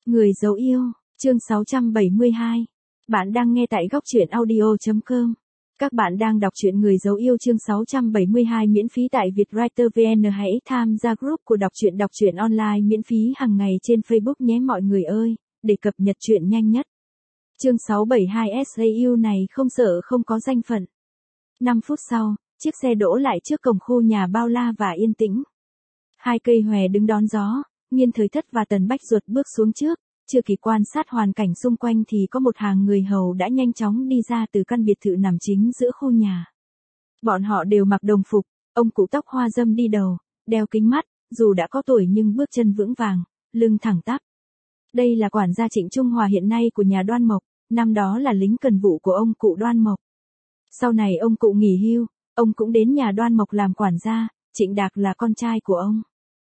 Người dấu yêu, chương 672. Bạn đang nghe tại góc truyện audio.com. Các bạn đang đọc truyện Người dấu yêu chương 672 miễn phí tại Vietwriter VN. Hãy tham gia group của đọc truyện online miễn phí hàng ngày trên Facebook nhé mọi người ơi, để cập nhật truyện nhanh nhất. Chương 672 SAU này không sợ không có danh phận. 5 phút sau, chiếc xe đỗ lại trước cổng khu nhà bao la và yên tĩnh. Hai cây hòe đứng đón gió, Nghiên Thời Thất và Tần Bách Duật bước xuống trước, chưa kịp quan sát hoàn cảnh xung quanh thì có một hàng người hầu đã nhanh chóng đi ra từ căn biệt thự nằm chính giữa khu nhà. Bọn họ đều mặc đồng phục, ông cụ tóc hoa râm đi đầu, đeo kính mắt, dù đã có tuổi nhưng bước chân vững vàng, lưng thẳng tắp. Đây là quản gia Trịnh Trung Hòa hiện nay của nhà Đoan Mộc, năm đó là lính cần vụ của ông cụ Đoan Mộc. Sau này ông cụ nghỉ hưu, ông cũng đến nhà Đoan Mộc làm quản gia, Trịnh Đạc là con trai của ông.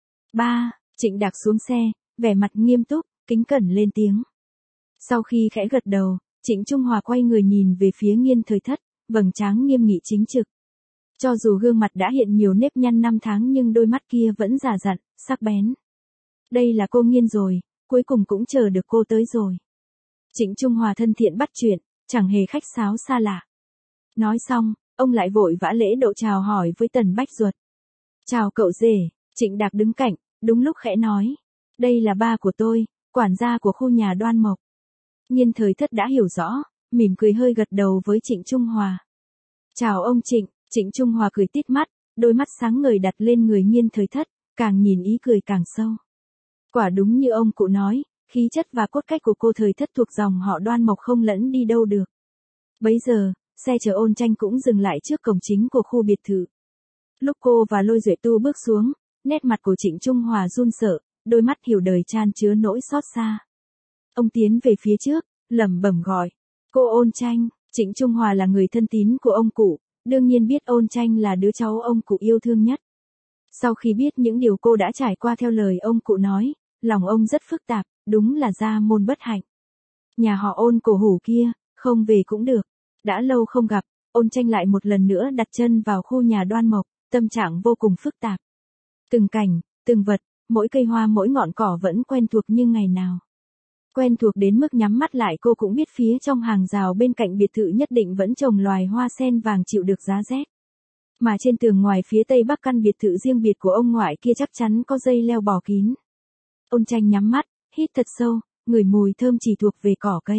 Ba, Trịnh Đạc xuống xe, vẻ mặt nghiêm túc, kính cẩn lên tiếng. Sau khi khẽ gật đầu, Trịnh Trung Hòa quay người nhìn về phía Nghiên Thời Thất, vầng trán nghiêm nghị chính trực. Cho dù gương mặt đã hiện nhiều nếp nhăn năm tháng nhưng đôi mắt kia vẫn già dặn, sắc bén. Đây là cô Nghiên rồi, cuối cùng cũng chờ được cô tới rồi. Trịnh Trung Hòa thân thiện bắt chuyện, chẳng hề khách sáo xa lạ. Nói xong, ông lại vội vã lễ độ chào hỏi với Tần Bách Duật. Chào cậu rể. Trịnh Đạc đứng cạnh, đúng lúc khẽ nói. Đây là ba của tôi, quản gia của khu nhà Đoan Mộc. Nghiên Thời Thất đã hiểu rõ, mỉm cười hơi gật đầu với Trịnh Trung Hòa. Chào ông Trịnh. Trịnh Trung Hòa cười tít mắt, đôi mắt sáng ngời đặt lên người Nghiên Thời Thất, càng nhìn ý cười càng sâu. Quả đúng như ông cụ nói, khí chất và cốt cách của cô Thời Thất thuộc dòng họ Đoan Mộc không lẫn đi đâu được. Bấy giờ, xe chở Ôn Tranh cũng dừng lại trước cổng chính của khu biệt thự. Lúc cô và Lôi Duệ Tu bước xuống, nét mặt của Trịnh Trung Hòa run sợ, đôi mắt hiểu đời chan chứa nỗi xót xa. Ông tiến về phía trước, lẩm bẩm gọi. Cô Ôn Tranh. Trịnh Trung Hòa là người thân tín của ông cụ, đương nhiên biết Ôn Tranh là đứa cháu ông cụ yêu thương nhất. Sau khi biết những điều cô đã trải qua theo lời ông cụ nói, lòng ông rất phức tạp, đúng là gia môn bất hạnh. Nhà họ Ôn cổ hủ kia, không về cũng được. Đã lâu không gặp, Ôn Tranh lại một lần nữa đặt chân vào khu nhà Đoan Mộc, tâm trạng vô cùng phức tạp. Từng cảnh, từng vật, mỗi cây hoa mỗi ngọn cỏ vẫn quen thuộc như ngày nào. Quen thuộc đến mức nhắm mắt lại cô cũng biết phía trong hàng rào bên cạnh biệt thự nhất định vẫn trồng loài hoa sen vàng chịu được giá rét. Mà trên tường ngoài phía tây bắc căn biệt thự riêng biệt của ông ngoại kia chắc chắn có dây leo bò kín. Ôn Tranh nhắm mắt, hít thật sâu, ngửi mùi thơm chỉ thuộc về cỏ cây.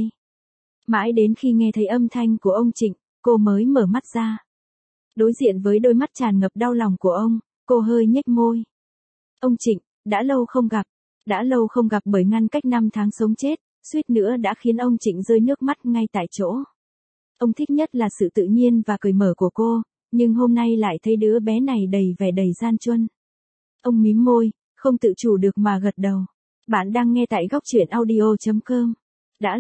Mãi đến khi nghe thấy âm thanh của ông Trịnh, cô mới mở mắt ra. Đối diện với đôi mắt tràn ngập đau lòng của ông, cô hơi nhếch môi. Ông Trịnh, đã lâu không gặp. Đã lâu không gặp bởi ngăn cách 5 tháng sống chết, suýt nữa đã khiến ông Trịnh rơi nước mắt ngay tại chỗ. Ông thích nhất là sự tự nhiên và cởi mở của cô, nhưng hôm nay lại thấy đứa bé này đầy vẻ đầy gian truân. Ông mím môi, không tự chủ được mà gật đầu. Bạn đang nghe tại góc truyện audio.com. Đã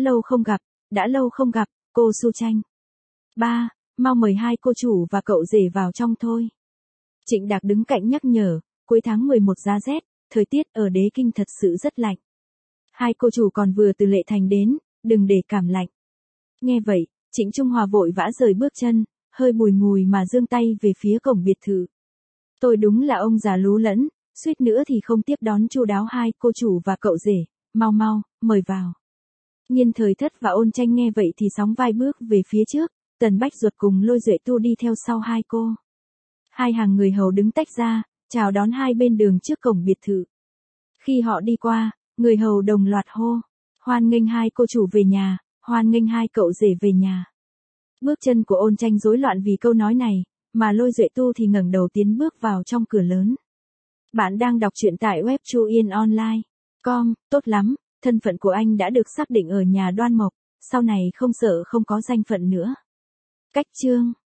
lâu không gặp, cô Su Tranh. Ba, mau mời hai cô chủ và cậu rể vào trong thôi. Trịnh Đạc đứng cạnh nhắc nhở, cuối tháng 11 giá rét, thời tiết ở Đế Kinh thật sự rất lạnh. Hai cô chủ còn vừa từ Lệ Thành đến, đừng để cảm lạnh. Nghe vậy, Trịnh Trung Hòa vội vã rời bước chân, hơi bùi ngùi mà giương tay về phía cổng biệt thự. Tôi đúng là ông già lú lẫn, suýt nữa thì không tiếp đón chu đáo hai cô chủ và cậu rể, mau, mời vào. Nghiên Thời Thất và Ôn Tranh nghe vậy thì sóng vai bước về phía trước, Tần Bách Duật cùng Lôi Duệ Tu đi theo sau hai cô. Hai hàng người hầu đứng tách ra, chào đón hai bên đường trước cổng biệt thự. Khi họ đi qua, người hầu đồng loạt hô, hoan nghênh hai cô chủ về nhà, hoan nghênh hai cậu rể về nhà. Bước chân của Ôn Tranh rối loạn vì câu nói này, mà Lôi Duệ Tu thì ngẩng đầu tiến bước vào trong cửa lớn. Bạn đang đọc truyện tại web chuyenonline.com, tốt lắm, thân phận của anh đã được xác định ở nhà Đoan Mộc, sau này không sợ không có danh phận nữa. Cách chương